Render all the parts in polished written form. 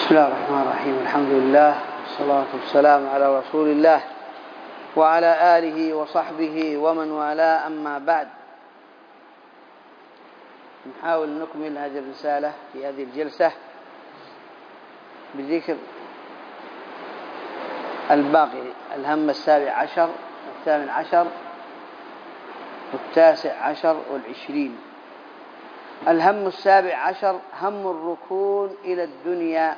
بسم الله الرحمن الرحيم. الحمد لله والصلاة والسلام على رسول الله وعلى آله وصحبه ومن والاه، أما بعد. نحاول نكمل هذه الرسالة في هذه الجلسة بذكر الباقي، الهم 17 والثامن والتاسع والعشرين. الهم 17 هم الركون إلى الدنيا.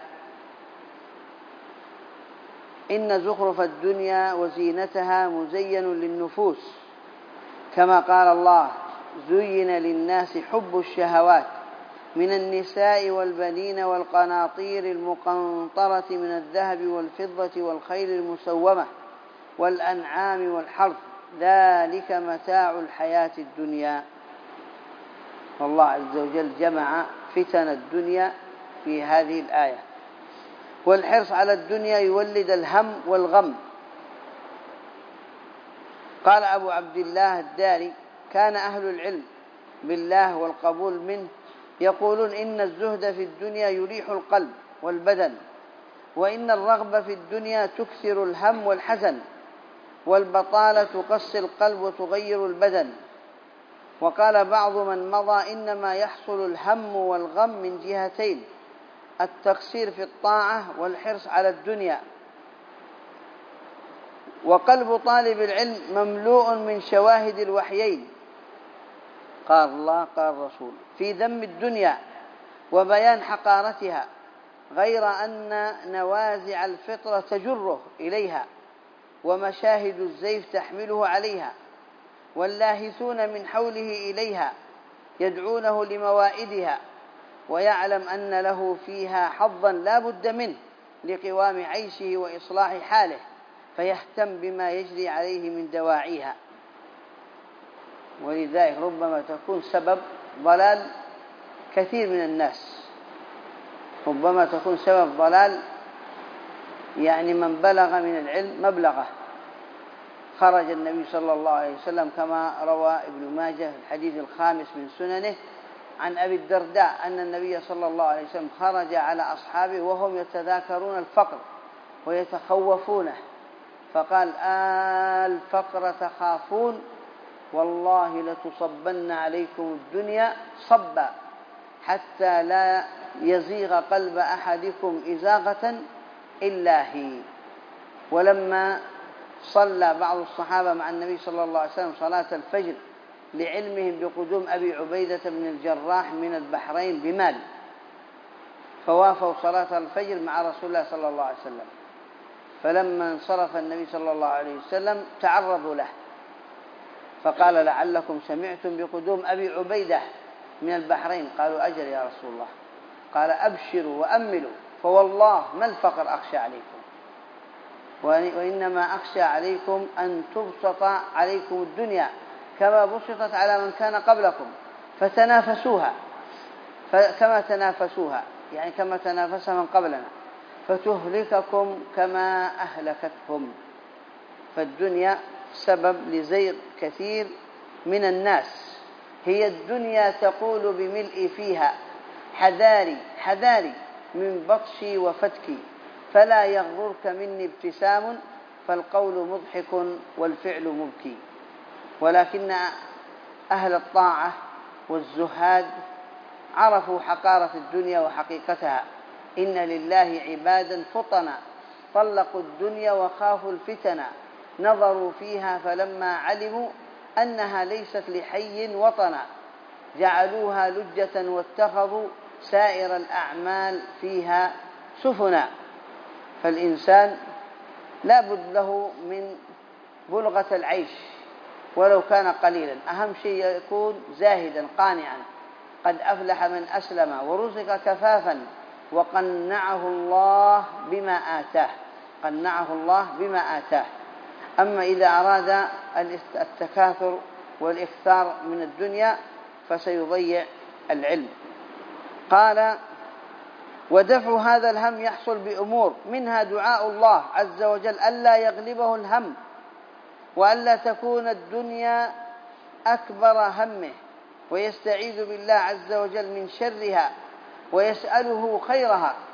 إن زخرف الدنيا وزينتها مزين للنفوس، كما قال الله: زين للناس حب الشهوات من النساء والبنين والقناطير المقنطرة من الذهب والفضة والخيل المسومة والأنعام والحرث، ذلك متاع الحياة الدنيا. والله عز وجل جمع فتن الدنيا في هذه الآية. والحرص على الدنيا يولد الهم والغم. قال أبو عبد الله الداري: كان أهل العلم بالله والقبول منه يقولون إن الزهد في الدنيا يريح القلب والبدن، وإن الرغبة في الدنيا تكثر الهم والحزن، والبطالة تقسي القلب وتغير البدن. وقال بعض من مضى: إنما يحصل الهم والغم من جهتين: التقصير في الطاعة والحرص على الدنيا. وقلب طالب العلم مملوء من شواهد الوحيين، قال الله قال الرسول، في ذم الدنيا وبيان حقارتها، غير أن نوازع الفطرة تجره إليها، ومشاهد الزيف تحمله عليها، واللاهثون من حوله إليها يدعونه لموائدها، ويعلم أن له فيها حظا لا بد منه لقوام عيشه وإصلاح حاله، فيهتم بما يجري عليه من دواعيها. ولذلك ربما تكون سبب ضلال كثير من الناس، ربما تكون سبب ضلال من بلغ من العلم مبلغه. خرج النبي صلى الله عليه وسلم كما روى ابن ماجه الحديث الخامس من سننه عن أبي الدرداء أن النبي صلى الله عليه وسلم خرج على أصحابه وهم يتذاكرون الفقر ويتخوفونه، فقال: الفقر تخافون، والله لتصبن عليكم الدنيا صبا حتى لا يزيغ قلب أحدكم إزاغة إلا هي. ولما صلى بعض الصحابة مع النبي صلى الله عليه وسلم صلاة الفجر لعلمهم بقدوم أبي عبيدة بن الجراح من البحرين بمال، فوافوا صلاة الفجر مع رسول الله صلى الله عليه وسلم، فلما انصرف النبي صلى الله عليه وسلم تعرضوا له فقال: لعلكم سمعتم بقدوم أبي عبيدة من البحرين. قالوا: أجل يا رسول الله. قال: أبشروا وأملوا، فوالله ما الفقر أخشى عليكم، وإنما أخشى عليكم أن تبسط عليكم الدنيا كما بسطت على من كان قبلكم، فتنافسوها كما تنافسوها، كما تنافس من قبلنا، فتهلككم كما أهلكتهم. فالدنيا سبب لزيغ كثير من الناس. هي الدنيا تقول بملء فيها: حذاري حذاري من بطشي وفتكي، فلا يغررك مني ابتسام، فالقول مضحك والفعل مبكي. ولكن أهل الطاعة والزهاد عرفوا حقارة الدنيا وحقيقتها. إن لله عبادا فطنا طلقوا الدنيا وخافوا الفتن، نظروا فيها فلما علموا أنها ليست لحي وطنا، جعلوها لجة واتخذوا سائر الأعمال فيها سفنا. فالإنسان لا بد له من بلغة العيش ولو كان قليلا. أهم شيء يكون زاهدا قانعا، قد أفلح من أسلم ورزق كفافا وقنعه الله بما آتاه، قنعه الله بما آتاه. أما إذا أراد التكاثر والإكثار من الدنيا فسيضيع العلم. قال: ودفع هذا الهم يحصل بأمور، منها دعاء الله عز وجل ألا يغلبه الهم، وألا تكون الدنيا أكبر همه، ويستعيذ بالله عز وجل من شرها ويسأله خيرها،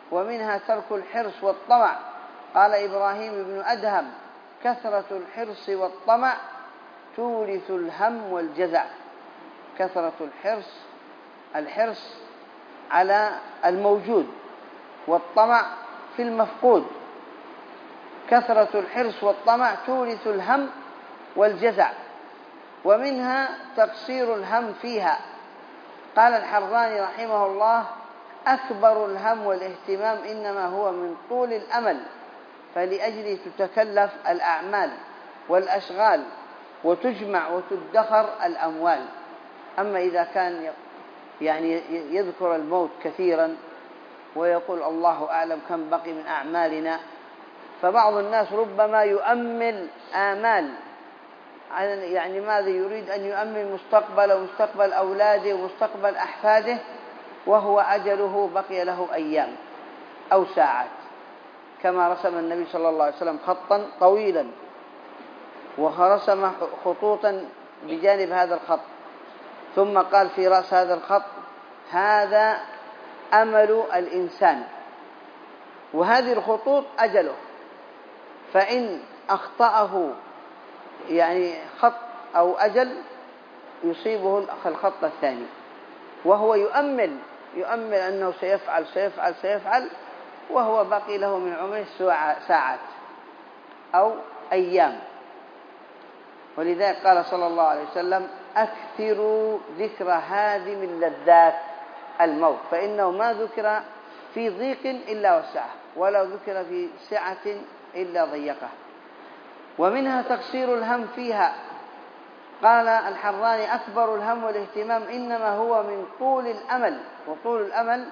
ومنها ترك الحرص والطمع. قال إبراهيم بن أدهم: كثرة الحرص والطمع تورث الهم والجزع. كثرة الحرص على الموجود، والطمع في المفقود. كثرة الحرص والطمع تورث الهم والجزع. ومنها تقصير الهم فيها. قال الحراني رحمه الله: أكبر الهم والاهتمام إنما هو من طول الأمل، فلأجله تتكلف الأعمال والأشغال وتجمع وتدخر الأموال. أما إذا كان يعني يذكر الموت كثيرا ويقول الله أعلم كم بقي من أعمالنا، فبعض الناس ربما يؤمل آمال، يعني ماذا يريد أن يؤمل مستقبل ومستقبل أولاده ومستقبل أحفاده، وهو أجله بقي له أيام أو ساعات، كما رسم النبي صلى الله عليه وسلم خطا طويلا ورسم خطوطا بجانب هذا الخط، ثم قال في رأس هذا الخط: هذا أمل الإنسان، وهذه الخطوط أجله، فإن أخطأه يعني خط أو أجل يصيبه الخط الثاني، وهو يؤمل أنه سيفعل وهو باقي له من عمره ساعات أو أيام. ولذلك قال صلى الله عليه وسلم: أكثروا ذكر هادم اللذات الموت، فإنه ما ذكر في ضيق إلا وسعه، ولا ذكر في سعة إلا ضيقه. ومنها تقصير الهم فيها. قال الحراني: أكبر الهم والاهتمام إنما هو من طول الأمل، وطول الأمل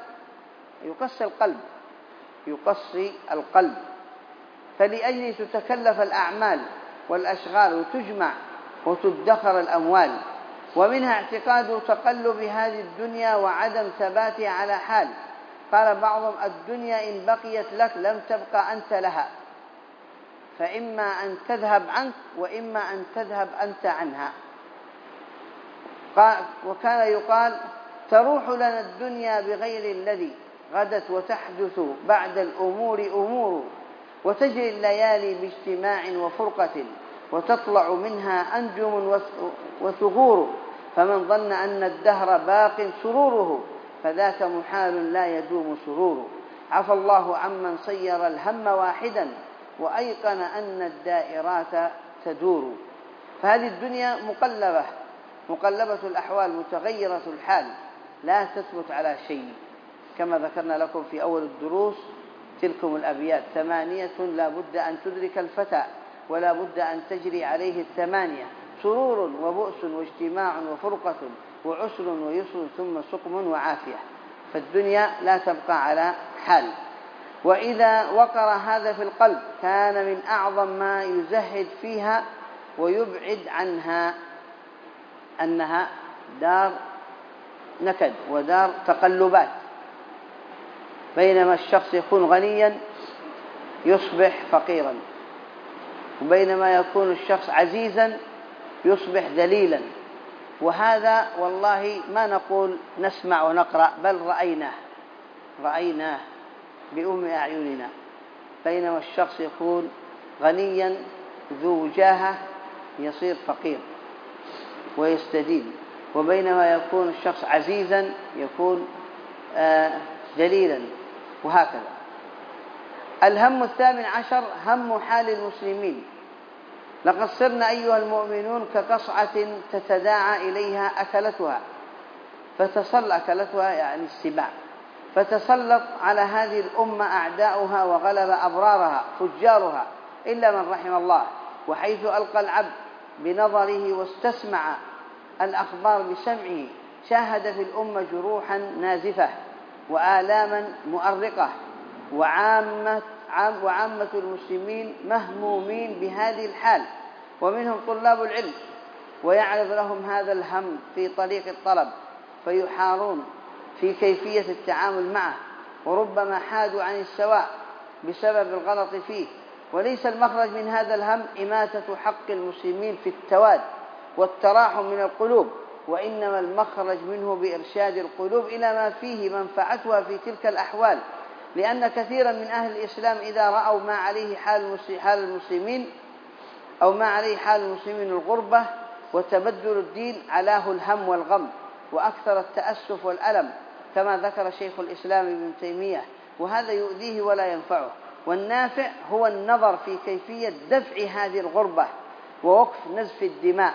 يقصي القلب، فلأجله تتكلف الأعمال والأشغال وتجمع وتدخر الأموال. ومنها اعتقاد تقلب هذه الدنيا وعدم ثباتها على حال. قال بعضهم: الدنيا إن بقيت لك لم تبقى أنت لها، فإما أن تذهب عنك وإما أن تذهب أنت عنها. وكان يقال: تروح لنا الدنيا بغير الذي غدت، وتحدث بعد الأمور أمور، وتجري الليالي باجتماع وفرقة، وتطلع منها أنجم وثغور، فمن ظن أن الدهر باق سروره فذاك محال لا يدوم سروره. عفى الله عمن صير الهم واحدا، وأيقن أن الدائرات تدور. فهذه الدنيا مقلبة الأحوال، متغيرة الحال، لا تثبت على شيء، كما ذكرنا لكم في أول الدروس تلكم الأبيات: 8 لا بد أن تدرك الفتى، ولا بد أن تجري عليه 8: سرور وبؤس واجتماع وفرقة، وعسر ويسر ثم سقم وعافية. فالدنيا لا تبقى على حال. وإذا وقر هذا في القلب كان من أعظم ما يزهد فيها ويبعد عنها أنها دار نكد ودار تقلبات، بينما الشخص يكون غنيا يصبح فقيرا، وبينما يكون الشخص عزيزا يصبح ذليلا. وهذا والله ما نقول نسمع ونقرأ، بل رأيناه بأم أعيننا. بينما الشخص يكون غنيا ذو وجاهة يصير فقير ويستدين، وبينما يكون الشخص عزيزا يكون ذليلا، وهكذا. الهم 18 هم حال المسلمين. لقد صرنا أيها المؤمنون كقصعة تتداعى إليها أكلتها يعني السباع، فتسلط على هذه الأمة أعداؤها وغلب أبرارها فجارها إلا من رحم الله. وحيث ألقى العبد بنظره واستسمع الأخبار بسمعه شاهد في الأمة جروحا نازفة وآلاما مؤرقة، وعامة المسلمين مهمومين بهذه الحال، ومنهم طلاب العلم، ويعرض لهم هذا الهم في طريق الطلب فيحارون في كيفية التعامل معه، وربما حادوا عن السواء بسبب الغلط فيه. وليس المخرج من هذا الهم إماتة حق المسلمين في التواد والتراحم من القلوب، وإنما المخرج منه بإرشاد القلوب إلى ما فيه منفعتها في تلك الأحوال، لأن كثيرا من أهل الإسلام إذا رأوا ما عليه حال المسلمين أو ما عليه حال المسلمين الغربة وتبدل الدين علاه الهم والغم وأكثر التأسف والألم، كما ذكر شيخ الإسلام ابن تيمية، وهذا يؤذيه ولا ينفعه. والنافع هو النظر في كيفية دفع هذه الغربة ووقف نزف الدماء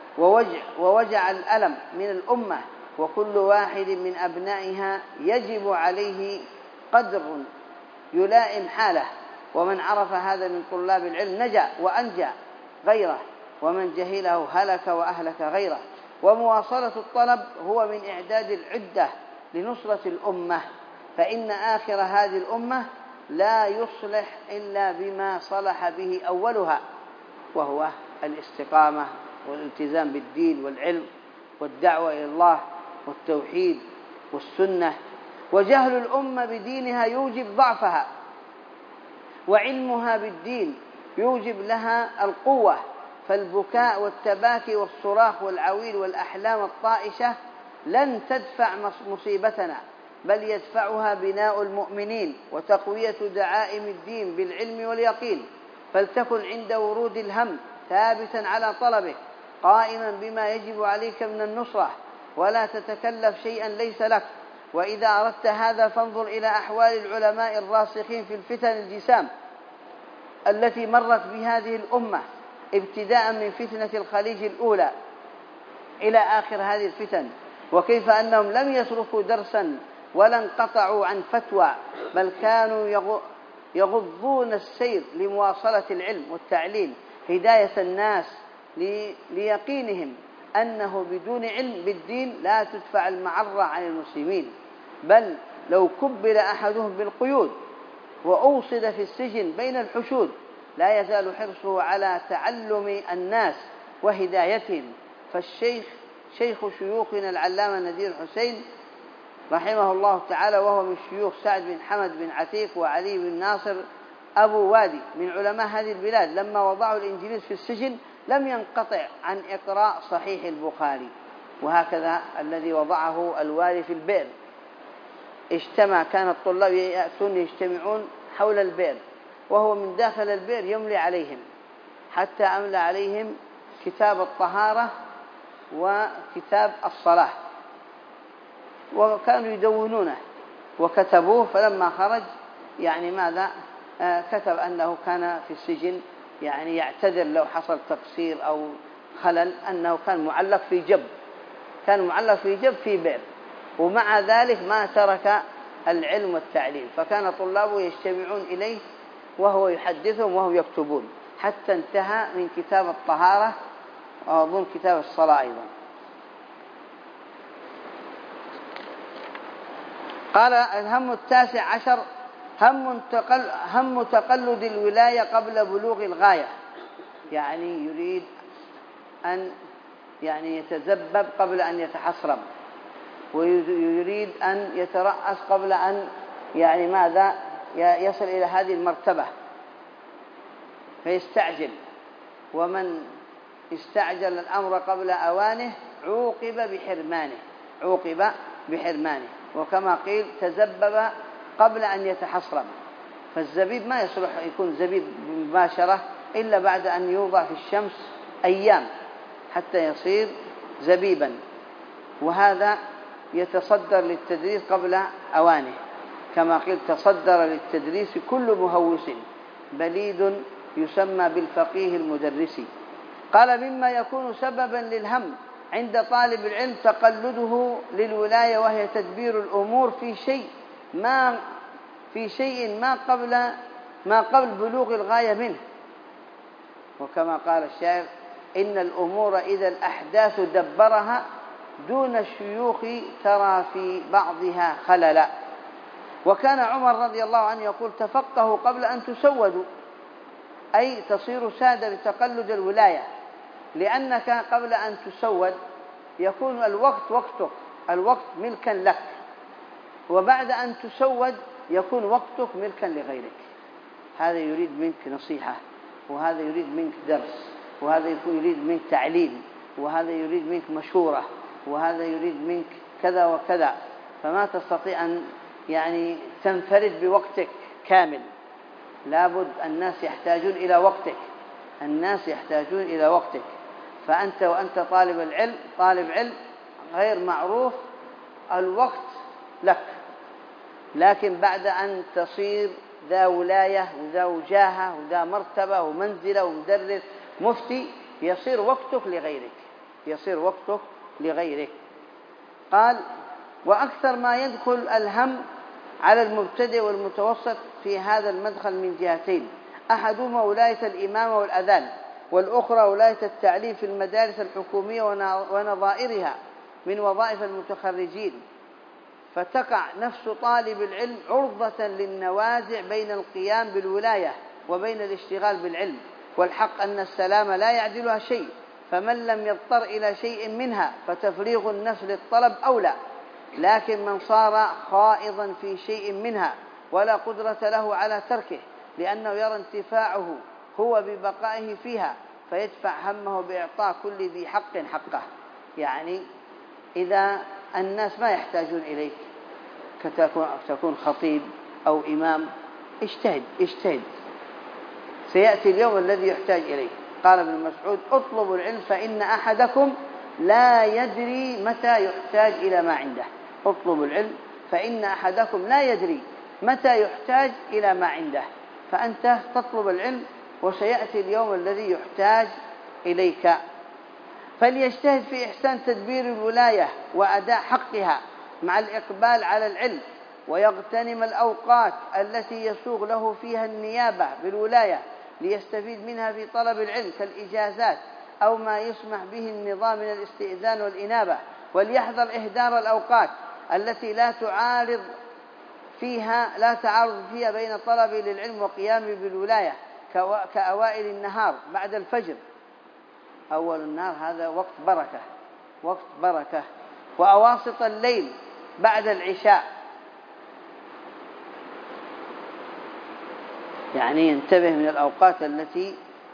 ووجع الألم من الأمة، وكل واحد من أبنائها يجب عليه قدر يلائم حاله، ومن عرف هذا من طلاب العلم نجا وأنجى غيره، ومن جهله هلك وأهلك غيره. ومواصلة الطلب هو من إعداد العدة لنصرة الأمة، فإن آخر هذه الأمة لا يصلح إلا بما صلح به أولها، وهو الاستقامة والالتزام بالدين والعلم والدعوة إلى الله والتوحيد والسنة. وجهل الأمة بدينها يوجب ضعفها، وعلمها بالدين يوجب لها القوة، فالبكاء والتباكي والصراخ والعويل والأحلام الطائشة لن تدفع مصيبتنا، بل يدفعها بناء المؤمنين وتقوية دعائم الدين بالعلم واليقين. فلتكن عند ورود الهم ثابتا على طلبه، قائما بما يجب عليك من النصرة، ولا تتكلف شيئا ليس لك. وإذا أردت هذا فانظر إلى أحوال العلماء الراسخين في الفتن الجسام التي مرت بهذه الأمة، ابتداء من فتنة الخليج الأولى إلى آخر هذه الفتن، وكيف أنهم لم يتركوا درسا ولا انقطعوا عن فتوى، بل كانوا يغضون السير لمواصلة العلم والتعليم، هداية الناس ليقينهم أنه بدون علم بالدين لا تدفع المعرة عن المسلمين، بل لو كبل أحدهم بالقيود وأوصد في السجن بين الحشود لا يزال حرصه على تعلم الناس وهدايتهم. فالشيخ شيخ شيوخنا العلامة نذير حسين رحمه الله تعالى، وهو من شيوخ سعد بن حمد بن عتيق وعلي بن ناصر أبو وادي من علماء هذه البلاد، لما وضعوا الإنجليز في السجن لم ينقطع عن إقراء صحيح البخاري، وهكذا الذي وضعه الوالي في البئر. كان الطلاب يأتون يجتمعون حول البئر، وهو من داخل البئر يملي عليهم، حتى أملى عليهم كتاب الطهارة وكتاب الصلاة، وكانوا يدونونه وكتبوه. فلما خرج ماذا كتب أنه كان في السجن، يعتذر لو حصل تقصير أو خلل، أنه كان معلق في جب في بئر، ومع ذلك ما ترك العلم والتعليم، فكان طلابه يجتمعون إليه وهو يحدثهم وهم يكتبون، حتى انتهى من كتاب الطهارة وأظن كتاب الصلاة أيضا. قال الهم 19 هم تقلد الولاية قبل بلوغ الغاية، يريد أن يتذبب قبل أن يتحصرم، ويريد أن يترأس قبل أن ماذا يصل إلى هذه المرتبة، فيستعجل. ومن استعجل الأمر قبل أوانه عوقب بحرمانه، وكما قيل تذبب قبل أن يتحصرم. فالزبيب ما يصلح يكون زبيب مباشرة إلا بعد أن يوضع في الشمس أيام حتى يصير زبيبا، وهذا يتصدر للتدريس قبل أوانه، كما قيل تصدر للتدريس كل مهوس بليد يسمى بالفقيه المدرس. قال مما يكون سببا للهم عند طالب العلم تقلده للولاية، وهي تدبير الأمور في شيء ما قبل بلوغ الغاية منه، وكما قال الشاعر إن الأمور إذا الأحداث دبرها دون الشيوخ ترى في بعضها خللا. وكان عمر رضي الله عنه يقول تفقهوا قبل أن تسودوا، أي تصير سادة لتقلد الولاية، لأنك قبل أن تسود يكون الوقت ملكا لك، وبعد أن تسود يكون وقتك ملكا لغيرك. هذا يريد منك نصيحة، وهذا يريد منك درس، وهذا يريد منك تعليم، وهذا يريد منك مشورة، وهذا يريد منك كذا وكذا، فما تستطيع أن يعني تنفرد بوقتك كامل. لابد الناس يحتاجون إلى وقتك، الناس يحتاجون إلى وقتك. فأنت وأنت طالب علم غير معروف الوقت لك، لكن بعد أن تصير ذا ولاية وذا وجاهة وذا مرتبة ومنزلة ومدرس مفتي يصير وقتك لغيرك. قال: وأكثر ما يدخل الهم على المبتدئ والمتوسط في هذا المدخل من جهتين: أحدهما ولاية الإمامة والأذان، والأخرى ولاية التعليم في المدارس الحكومية ونظائرها من وظائف المتخرجين. فتقع نفس طالب العلم عرضة للنوازع بين القيام بالولاية وبين الاشتغال بالعلم. والحق أن السلام لا يعدلها شيء، فمن لم يضطر إلى شيء منها فتفريغ النفس للطلب أولى. لكن من صار خائضا في شيء منها ولا قدرة له على تركه لأنه يرى انتفاعه هو ببقائه فيها، فيدفع همه بإعطاء كل ذي حق حقه. يعني إذا الناس ما يحتاجون إليك كتكون خطيب أو إمام، اجتهد، سيأتي اليوم الذي يحتاج إليه. قال ابن مسعود: اطلبوا العلم فإن أحدكم لا يدري متى يحتاج إلى ما عنده. اطلبوا العلم فإن أحدكم لا يدري متى يحتاج إلى ما عنده. فأنت تطلب العلم وسيأتي اليوم الذي يحتاج إليك. فليجتهد في إحسان تدبير الولاية وأداء حقها مع الإقبال على العلم، ويغتنم الأوقات التي يسوغ له فيها النيابة بالولاية ليستفيد منها في طلب العلم كالإجازات أو ما يسمح به النظام من الاستئذان والإنابة. وليحذر إهدار الأوقات التي لا تعارض فيها بين طلبه للعلم وقيامه بالولاية، كأوائل النهار بعد الفجر. أول النهار هذا وقت بركة، وأواسط الليل بعد العشاء. يعني ينتبه من الأوقات التي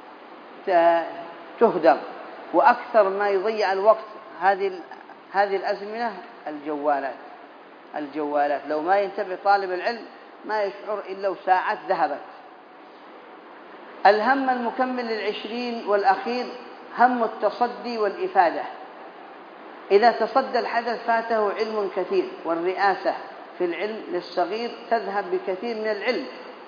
تهدر. وأكثر ما يضيع الوقت هذه الأزمنة الجوالات. لو ما ينتبه طالب العلم ما يشعر إلا وساعات ذهبت. الهم المكمل 20 والأخير هم التصدي والإفادة. إذا تصدى الحدث فاته علم كثير، والرئاسة في العلم للصغير تذهب بكثير من العلم.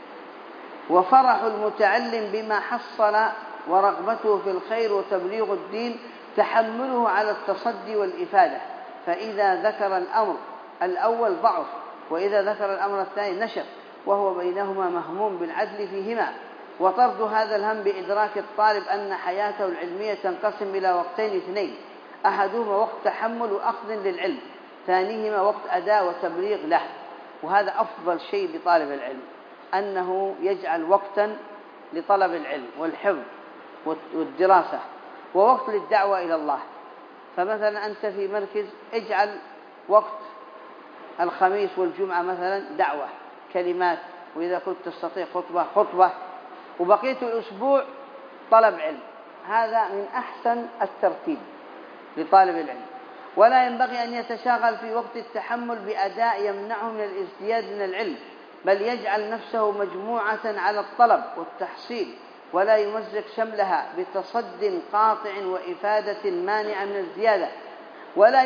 وفرح المتعلم بما حصل ورغبته في الخير وتبليغ الدين تحمله على التصدي والإفادة. فإذا ذكر الأمر الأول ضعف، وإذا ذكر الأمر الثاني نشط، وهو بينهما مهموم بالعدل فيهما. وطرد هذا الهم بإدراك الطالب أن حياته العلمية تنقسم إلى وقتين اثنين: أحدهما وقت تحمل وأخذ للعلم، ثانيهما وقت أداء وتبليغ له. وهذا أفضل شيء لطالب العلم، أنه يجعل وقتا لطلب العلم والحفظ والدراسة، ووقت للدعوة إلى الله. فمثلا أنت في مركز اجعل وقت الخميس والجمعة مثلا دعوة، كلمات، وإذا كنت تستطيع خطبة، وبقية الأسبوع طلب علم. هذا من أحسن الترتيب لطالب العلم. ولا ينبغي أن يتشاغل في وقت التحمل بأداء يمنعه من الازدياد من العلم، بل يجعل نفسه مجموعة على الطلب والتحصيل، ولا يمزق شملها بتصد قاطع وإفادة مانعة من الزيادة. ولا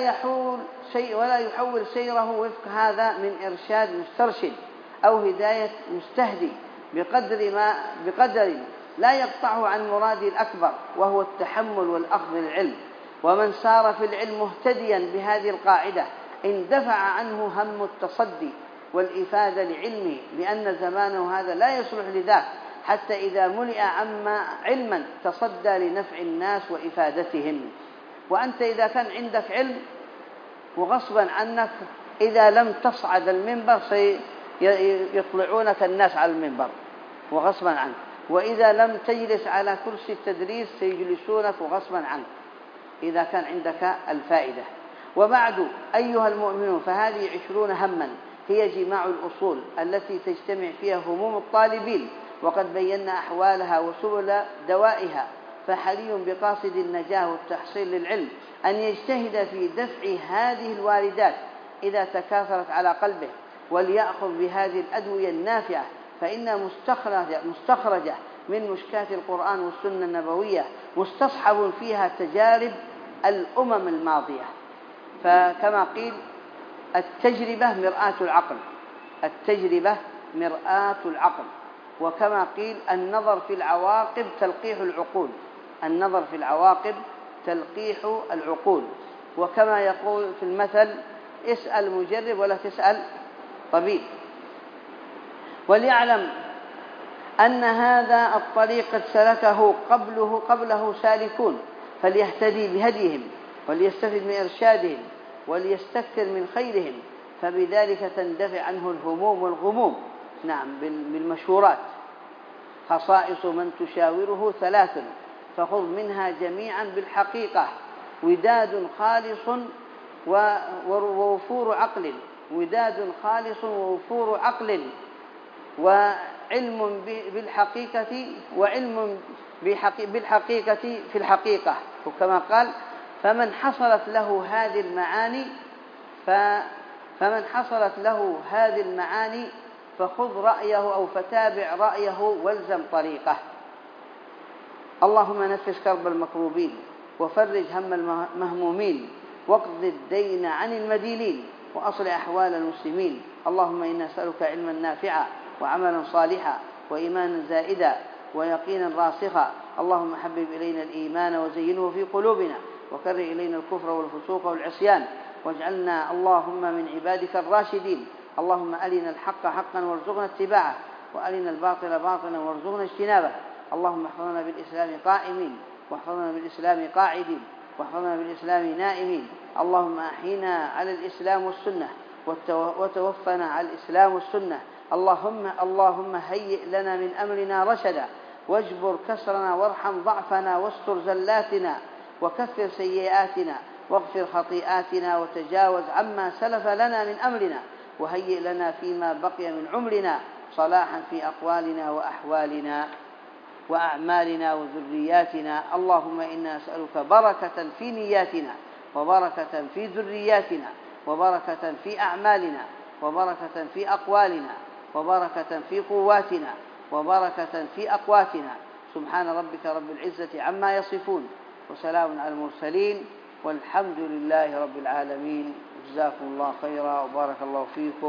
يحول سيره وفق هذا من إرشاد مسترشد أو هداية مستهدي بقدر لا يقطعه عن مراده الأكبر، وهو التحمل والأخذ للعلم. ومن سار في العلم مهتديا بهذه القاعدة اندفع عنه هم التصدي والإفادة لعلمه، لأن زمانه هذا لا يصلح لذاك، حتى إذا ملئ عما علما تصدى لنفع الناس وإفادتهم. وأنت إذا كان عندك علم وغصبا عنك إذا لم تصعد المنبر سيطلعونك الناس على المنبر وغصبا عنك، وإذا لم تجلس على كرسي التدريس سيجلسونك وغصبا عنك إذا كان عندك الفائدة. وبعد أيها المؤمنون، فهذه 20 هما هي جماع الأصول التي تجتمع فيها هموم الطالبين، وقد بينا أحوالها وسبل دوائها. فحري بقاصد النجاة والتحصيل للعلم أن يجتهد في دفع هذه الواردات إذا تكاثرت على قلبه، وليأخذ بهذه الأدوية النافعة، فإنها مستخرجة من مشكات القرآن والسنة النبوية، مستصحب فيها تجارب الأمم الماضية. فكما قيل التجربة مرآة العقل، التجربة مرآة العقل. وكما قيل النظر في العواقب تلقيح العقول، النظر في العواقب تلقيح العقول. وكما يقول في المثل اسأل مجرب ولا تسأل طبيب. وليعلم أن هذا الطريق قد سلكه قبله سالكون، فليهتدي بهديهم وليستفد من إرشادهم وليستكثر من خيرهم، فبذلك تندفع عنه الهموم والغموم. نعم، بالمشورات. خصائص من تشاوره 3، فخذ منها جميعا بالحقيقة: وداد خالص ووفور عقل، وداد خالص ووفور عقل، وعلم بالحقيقة، وعلم بالحقيقة في الحقيقة. وكما قال فمن حصلت له هذه المعاني فخذ رأيه أو فتابع رأيه والزم طريقه. اللهم نفس كرب المكروبين وفرج هم المهمومين واقض الدين عن المدينين وأصلح أحوال المسلمين. اللهم إنا نسألك علما نافعا وعملا صالحا وإيمانا زائدا ويقينا راسخا. اللهم حبب إلينا الإيمان وزينه في قلوبنا وكره إلينا الكفر والفسوق والعصيان واجعلنا اللهم من عبادك الراشدين. اللهم أرنا الحق حقا وارزقنا اتباعه وأرنا الباطل باطلا وارزقنا اجتنابه. اللهم احفظنا بالإسلام قائمين واحفظنا بالإسلام قاعدين واحفظنا بالإسلام نائمين. اللهم أحينا على الإسلام والسنة وتوفنا على الإسلام والسنة. اللهم هيئ لنا من أمرنا رشدا واجبر كسرنا وارحم ضعفنا واستر زلاتنا وكفر سيئاتنا واغفر خطيئاتنا وتجاوز عما سلف لنا من أمرنا وهيئ لنا فيما بقي من عمرنا صلاحا في أقوالنا وأحوالنا وأعمالنا وذرياتنا. اللهم إنا نسألك بركة في نياتنا وبركة في ذرياتنا وبركة في أعمالنا وبركة في أقوالنا وبركة في قواتنا وبركة في أقواتنا. سبحان ربك رب العزة عما يصفون وسلام على المرسلين والحمد لله رب العالمين. جزاكم الله خيرا وبارك الله فيكم.